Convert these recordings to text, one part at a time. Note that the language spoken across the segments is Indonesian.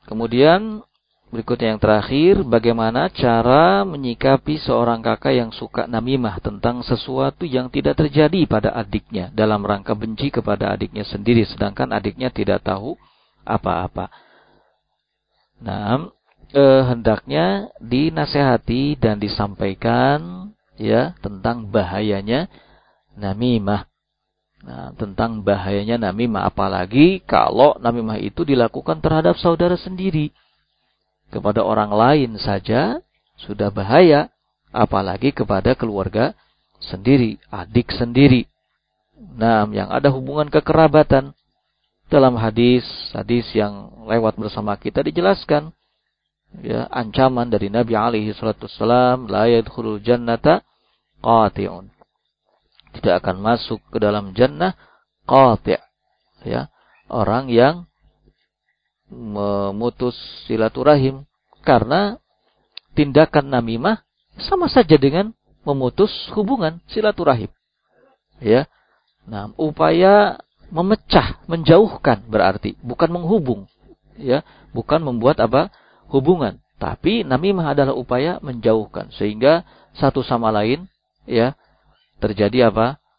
Kemudian berikutnya yang terakhir, bagaimana cara menyikapi seorang kakak yang suka namimah tentang sesuatu yang tidak terjadi pada adiknya dalam rangka benci kepada adiknya sendiri, sedangkan adiknya tidak tahu apa-apa. Nah, hendaknya dinasehati dan disampaikan ya tentang bahayanya namimah. Nah, tentang bahayanya namimah, apalagi kalau namimah itu dilakukan terhadap saudara sendiri. Kepada orang lain saja sudah bahaya, apalagi kepada keluarga sendiri, adik sendiri. Nah, yang ada hubungan kekerabatan. Dalam hadis yang lewat bersama kita dijelaskan, ya, ancaman dari Nabi alaihi salatu wassalam, la yadkhulul jannata qati'un. Tidak akan masuk ke dalam jannah qati', ya, orang yang memutus silaturahim, karena tindakan namimah sama saja dengan memutus hubungan silaturahim. Ya. Nah, upaya memecah, menjauhkan berarti, bukan menghubung, ya, bukan membuat hubungan, tapi namimah adalah upaya menjauhkan sehingga satu sama lain ya terjadi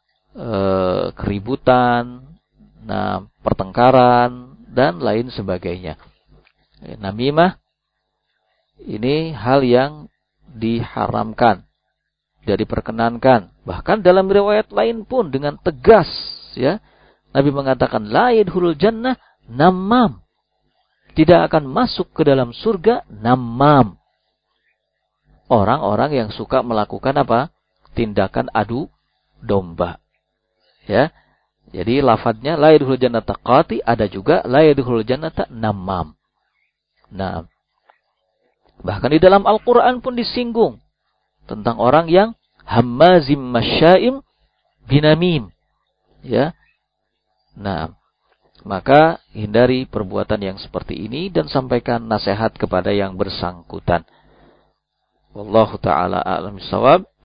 keributan, nah, pertengkaran dan lain sebagainya. Namimah ini hal yang diharamkan, tidak diperkenankan. Bahkan dalam riwayat lain pun dengan tegas, ya, Nabi mengatakan la yadkhulul jannah namam. Tidak akan masuk ke dalam surga namam. Orang-orang yang suka melakukan tindakan adu domba. Ya. Jadi lafadznya la yadkhulul jannata qati, ada juga la yadkhulul jannata namam. Nah, bahkan di dalam Al-Qur'an pun disinggung tentang orang yang hammazim masya'im binamim. Ya. Nah, maka hindari perbuatan yang seperti ini dan sampaikan nasihat kepada yang bersangkutan. Wallahu ta'ala a'lam bishawab.